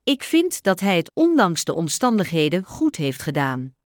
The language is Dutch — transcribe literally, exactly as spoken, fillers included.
Ik vind dat hij het ondanks de omstandigheden goed heeft gedaan.